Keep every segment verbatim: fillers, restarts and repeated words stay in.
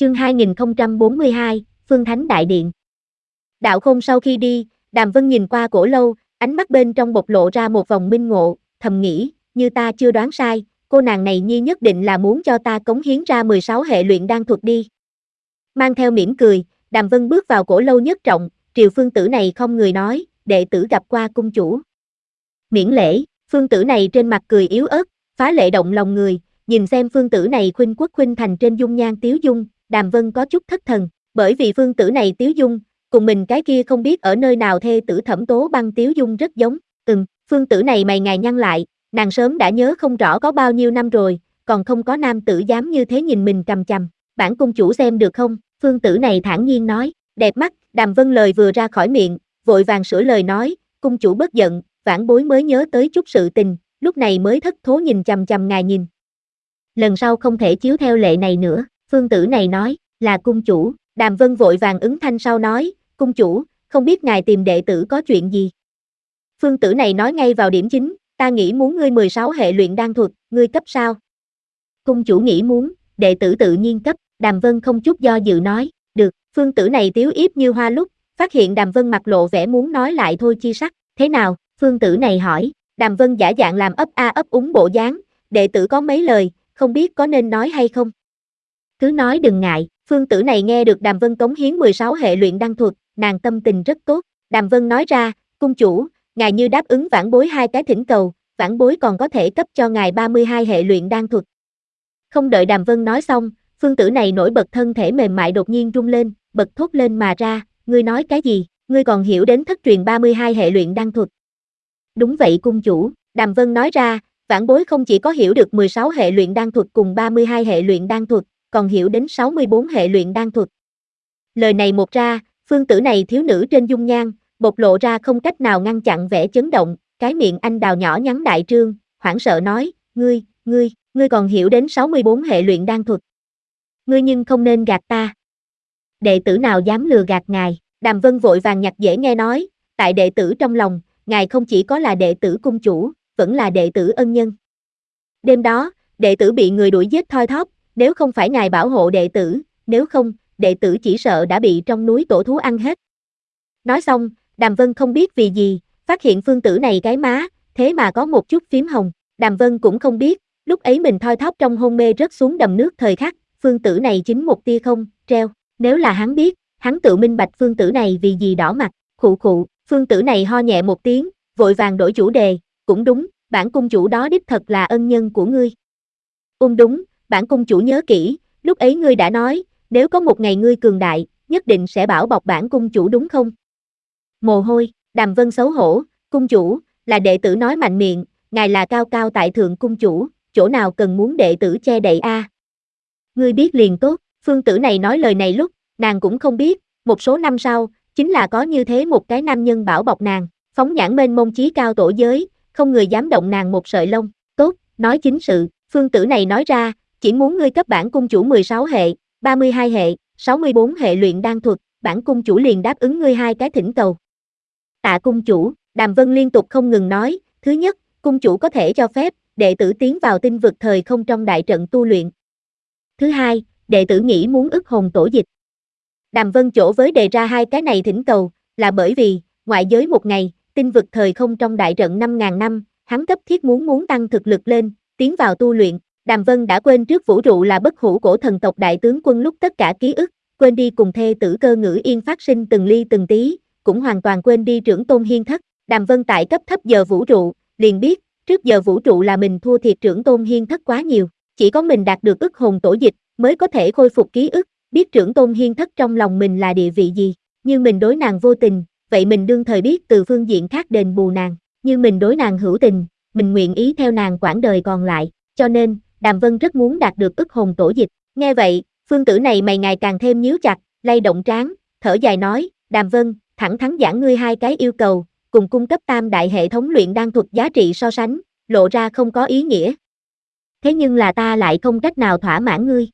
Chương hai nghìn không trăm bốn mươi hai, Phương Thánh Đại Điện. Đạo Khôn sau khi đi, Đàm Vân nhìn qua Cổ Lâu, ánh mắt bên trong bộc lộ ra một vòng minh ngộ, thầm nghĩ, như ta chưa đoán sai, cô nàng này nhi nhất định là muốn cho ta cống hiến ra mười sáu hệ luyện đan thuật đi. Mang theo mỉm cười, Đàm Vân bước vào Cổ Lâu nhất trọng, Triều Phương Tử này không người nói, đệ tử gặp qua cung chủ. Miễn lễ, Phương Tử này trên mặt cười yếu ớt, phá lệ động lòng người, nhìn xem Phương Tử này khuynh quốc khuynh thành trên dung nhan tiếu dung, Đàm Vân có chút thất thần, bởi vì Phương Tử này tiếu dung, cùng mình cái kia không biết ở nơi nào thê tử Thẩm Tố Băng tiếu dung rất giống, ừm, Phương Tử này mày ngài nhăn lại, nàng sớm đã nhớ không rõ có bao nhiêu năm rồi, còn không có nam tử dám như thế nhìn mình chằm chằm, bản cung chủ xem được không, Phương Tử này thản nhiên nói, đẹp mắt, Đàm Vân lời vừa ra khỏi miệng, vội vàng sửa lời nói, cung chủ bất giận, vãn bối mới nhớ tới chút sự tình, lúc này mới thất thố nhìn chằm chằm ngài nhìn. Lần sau không thể chiếu theo lệ này nữa, Phương Tử này nói, là cung chủ, Đàm Vân vội vàng ứng thanh sau nói, cung chủ, không biết ngài tìm đệ tử có chuyện gì. Phương Tử này nói ngay vào điểm chính, ta nghĩ muốn ngươi mười sáu hệ luyện đan thuật, ngươi cấp sao? Cung chủ nghĩ muốn, đệ tử tự nhiên cấp, Đàm Vân không chút do dự nói, được, Phương Tử này tiếu yếp như hoa lúc, phát hiện Đàm Vân mặt lộ vẻ muốn nói lại thôi chi sắc, thế nào, Phương Tử này hỏi, Đàm Vân giả dạng làm ấp a ấp úng bộ dáng, đệ tử có mấy lời, không biết có nên nói hay không. Cứ nói đừng ngại, Phương Tử này nghe được Đàm Vân cống hiến mười sáu hệ luyện đan thuật, nàng tâm tình rất tốt, Đàm Vân nói ra, cung chủ, ngài như đáp ứng vãn bối hai cái thỉnh cầu, vãn bối còn có thể cấp cho ngài ba mươi hai hệ luyện đan thuật. Không đợi Đàm Vân nói xong, Phương Tử này nổi bật thân thể mềm mại đột nhiên rung lên, bật thốt lên mà ra, ngươi nói cái gì, ngươi còn hiểu đến thất truyền ba mươi hai hệ luyện đan thuật. Đúng vậy cung chủ, Đàm Vân nói ra, vãn bối không chỉ có hiểu được mười sáu hệ luyện đan thuật cùng ba mươi hai hệ luyện đan thuật, còn hiểu đến sáu mươi bốn hệ luyện đan thuật. Lời này một ra, Phương Tử này thiếu nữ trên dung nhan, bộc lộ ra không cách nào ngăn chặn vẻ chấn động, cái miệng anh đào nhỏ nhắn đại trương, hoảng sợ nói, ngươi, ngươi, ngươi còn hiểu đến sáu mươi bốn hệ luyện đan thuật. Ngươi nhưng không nên gạt ta. Đệ tử nào dám lừa gạt ngài, Đàm Vân vội vàng nhặt dễ nghe nói, tại đệ tử trong lòng, ngài không chỉ có là đệ tử cung chủ, vẫn là đệ tử ân nhân. Đêm đó, đệ tử bị người đuổi giết thoi thóp, nếu không phải ngài bảo hộ đệ tử, nếu không, đệ tử chỉ sợ đã bị trong núi tổ thú ăn hết. Nói xong, Đàm Vân không biết vì gì, phát hiện Phương Tử này cái má, thế mà có một chút phím hồng, Đàm Vân cũng không biết, lúc ấy mình thoi thóp trong hôn mê rớt xuống đầm nước thời khắc, Phương Tử này chính một tia không, treo, nếu là hắn biết, hắn tự minh bạch Phương Tử này vì gì đỏ mặt, khụ khụ, Phương Tử này ho nhẹ một tiếng, vội vàng đổi chủ đề, cũng đúng, bản cung chủ đó đích thật là ân nhân của ngươi. Ung đúng, bản cung chủ nhớ kỹ, lúc ấy ngươi đã nói, nếu có một ngày ngươi cường đại, nhất định sẽ bảo bọc bản cung chủ đúng không? Mồ hôi, Đàm Vân xấu hổ, cung chủ, là đệ tử nói mạnh miệng, ngài là cao cao tại thượng cung chủ, chỗ nào cần muốn đệ tử che đậy a? À? Ngươi biết liền tốt, Phương Tử này nói lời này lúc, nàng cũng không biết, một số năm sau, chính là có như thế một cái nam nhân bảo bọc nàng, phóng nhãn mênh mông chí cao tổ giới, không người dám động nàng một sợi lông, tốt, nói chính sự, Phương Tử này nói ra, chỉ muốn ngươi cấp bản cung chủ mười sáu hệ, ba mươi hai hệ, sáu mươi bốn hệ luyện đan thuật, bản cung chủ liền đáp ứng ngươi hai cái thỉnh cầu. Tạ cung chủ, Đàm Vân liên tục không ngừng nói, thứ nhất, cung chủ có thể cho phép, đệ tử tiến vào tinh vực thời không trong đại trận tu luyện. Thứ hai, đệ tử nghĩ muốn ức hồn tổ dịch. Đàm Vân chỗ với đề ra hai cái này thỉnh cầu, là bởi vì, ngoại giới một ngày, tinh vực thời không trong đại trận năm ngàn năm, hắn cấp thiết muốn muốn tăng thực lực lên, tiến vào tu luyện. Đàm Vân đã quên trước vũ trụ là bất hủ cổ thần tộc đại tướng quân lúc tất cả ký ức, quên đi cùng thê tử Cơ Ngữ Yên phát sinh từng ly từng tí, cũng hoàn toàn quên đi trưởng tôn hiên thất. Đàm Vân tại cấp thấp giờ vũ trụ, liền biết, trước giờ vũ trụ là mình thua thiệt trưởng tôn hiên thất quá nhiều, chỉ có mình đạt được ức hồn tổ dịch, mới có thể khôi phục ký ức, biết trưởng tôn hiên thất trong lòng mình là địa vị gì, như mình đối nàng vô tình, vậy mình đương thời biết từ phương diện khác đền bù nàng, như mình đối nàng hữu tình, mình nguyện ý theo nàng quãng đời còn lại, cho nên, Đàm Vân rất muốn đạt được ức hồn tổ dịch, nghe vậy, Phương Tử này mày ngày càng thêm nhíu chặt, lay động trán, thở dài nói, Đàm Vân, thẳng thắn giảng ngươi hai cái yêu cầu, cùng cung cấp tam đại hệ thống luyện đan thuật giá trị so sánh, lộ ra không có ý nghĩa. Thế nhưng là ta lại không cách nào thỏa mãn ngươi.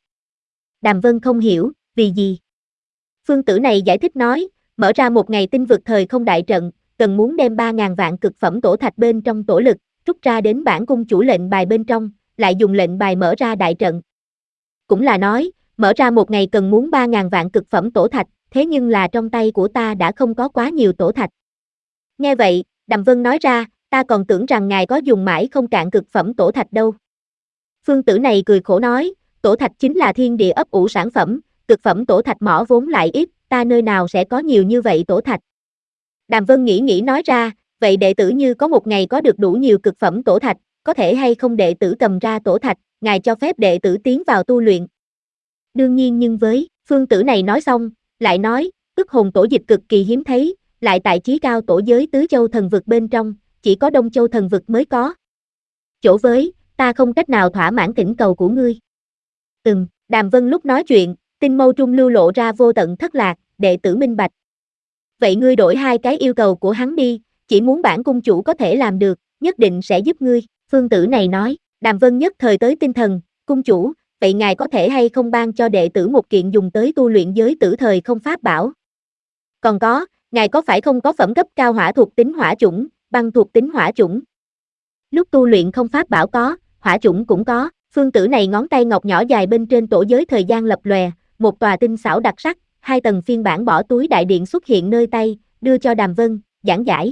Đàm Vân không hiểu, vì gì? Phương Tử này giải thích nói, mở ra một ngày tinh vực thời không đại trận, cần muốn đem ba ngàn vạn cực phẩm tổ thạch bên trong tổ lực, rút ra đến bản cung chủ lệnh bài bên trong, lại dùng lệnh bài mở ra đại trận. Cũng là nói, mở ra một ngày cần muốn ba ngàn vạn cực phẩm tổ thạch, thế nhưng là trong tay của ta đã không có quá nhiều tổ thạch. Nghe vậy, Đàm Vân nói ra, ta còn tưởng rằng ngài có dùng mãi không cạn cực phẩm tổ thạch đâu. Phương tử này cười khổ nói, tổ thạch chính là thiên địa ấp ủ sản phẩm, cực phẩm tổ thạch mỏ vốn lại ít, ta nơi nào sẽ có nhiều như vậy tổ thạch. Đàm Vân nghĩ nghĩ nói ra, vậy đệ tử như có một ngày có được đủ nhiều cực phẩm tổ thạch, có thể hay không đệ tử cầm ra tổ thạch, ngài cho phép đệ tử tiến vào tu luyện. Đương nhiên nhưng với, phương tử này nói xong, lại nói, ức hồn tổ dịch cực kỳ hiếm thấy, lại tại chí cao tổ giới tứ châu thần vực bên trong, chỉ có Đông Châu thần vực mới có. Chỗ với, ta không cách nào thỏa mãn thỉnh cầu của ngươi. Ừm, Đàm Vân lúc nói chuyện, tinh mâu trung lưu lộ ra vô tận thất lạc, đệ tử minh bạch. Vậy ngươi đổi hai cái yêu cầu của hắn đi, chỉ muốn bản cung chủ có thể làm được, nhất định sẽ giúp ngươi, phương tử này nói. Đàm Vân nhất thời tới tinh thần, cung chủ, vậy ngài có thể hay không ban cho đệ tử một kiện dùng tới tu luyện giới tử thời không pháp bảo? Còn có, ngài có phải không có phẩm cấp cao hỏa thuộc tính hỏa chủng, băng thuộc tính hỏa chủng? Lúc tu luyện không pháp bảo có, hỏa chủng cũng có, phương tử này ngón tay ngọc nhỏ dài bên trên tổ giới thời gian lập lòe, một tòa tinh xảo đặc sắc, hai tầng phiên bản bỏ túi đại điện xuất hiện nơi tay, đưa cho Đàm Vân, giảng giải.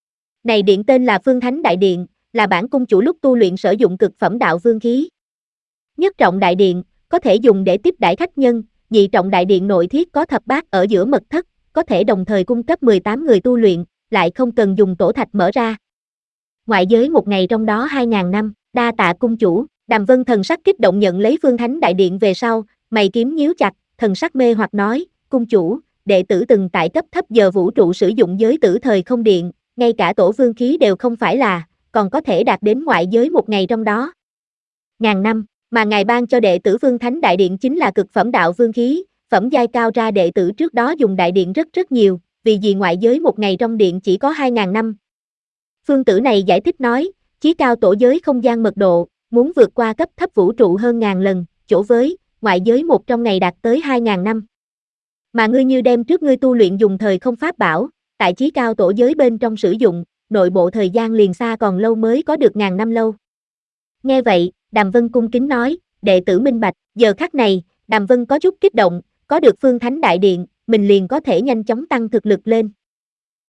Này điện tên là Phương Thánh Đại Điện, là bản cung chủ lúc tu luyện sử dụng cực phẩm đạo vương khí. Nhất trọng đại điện, có thể dùng để tiếp đãi khách nhân, nhị trọng đại điện nội thiết có thập bát ở giữa mật thất, có thể đồng thời cung cấp mười tám người tu luyện, lại không cần dùng tổ thạch mở ra. Ngoại giới một ngày trong đó hai ngàn năm, đa tạ cung chủ, Đàm Vân thần sắc kích động nhận lấy Phương Thánh Đại Điện về sau, mày kiếm nhíu chặt, thần sắc mê hoặc nói, cung chủ, đệ tử từng tại cấp thấp giờ vũ trụ sử dụng giới tử thời không điện, ngay cả tổ vương khí đều không phải là, còn có thể đạt đến ngoại giới một ngày trong đó. Ngàn năm, mà ngài ban cho đệ tử Phương Thánh Đại Điện chính là cực phẩm đạo vương khí, phẩm giai cao ra đệ tử trước đó dùng đại điện rất rất nhiều, vì gì ngoại giới một ngày trong điện chỉ có hai ngàn năm. Phương tử này giải thích nói, chí cao tổ giới không gian mật độ, muốn vượt qua cấp thấp vũ trụ hơn ngàn lần, chỗ với, ngoại giới một trong ngày đạt tới hai ngàn năm. Mà ngươi như đem trước ngươi tu luyện dùng thời không pháp bảo, tại chí cao tổ giới bên trong sử dụng, nội bộ thời gian liền xa còn lâu mới có được ngàn năm lâu. Nghe vậy, Đàm Vân cung kính nói, đệ tử minh bạch, giờ khắc này, Đàm Vân có chút kích động, có được Phương Thánh Đại Điện, mình liền có thể nhanh chóng tăng thực lực lên.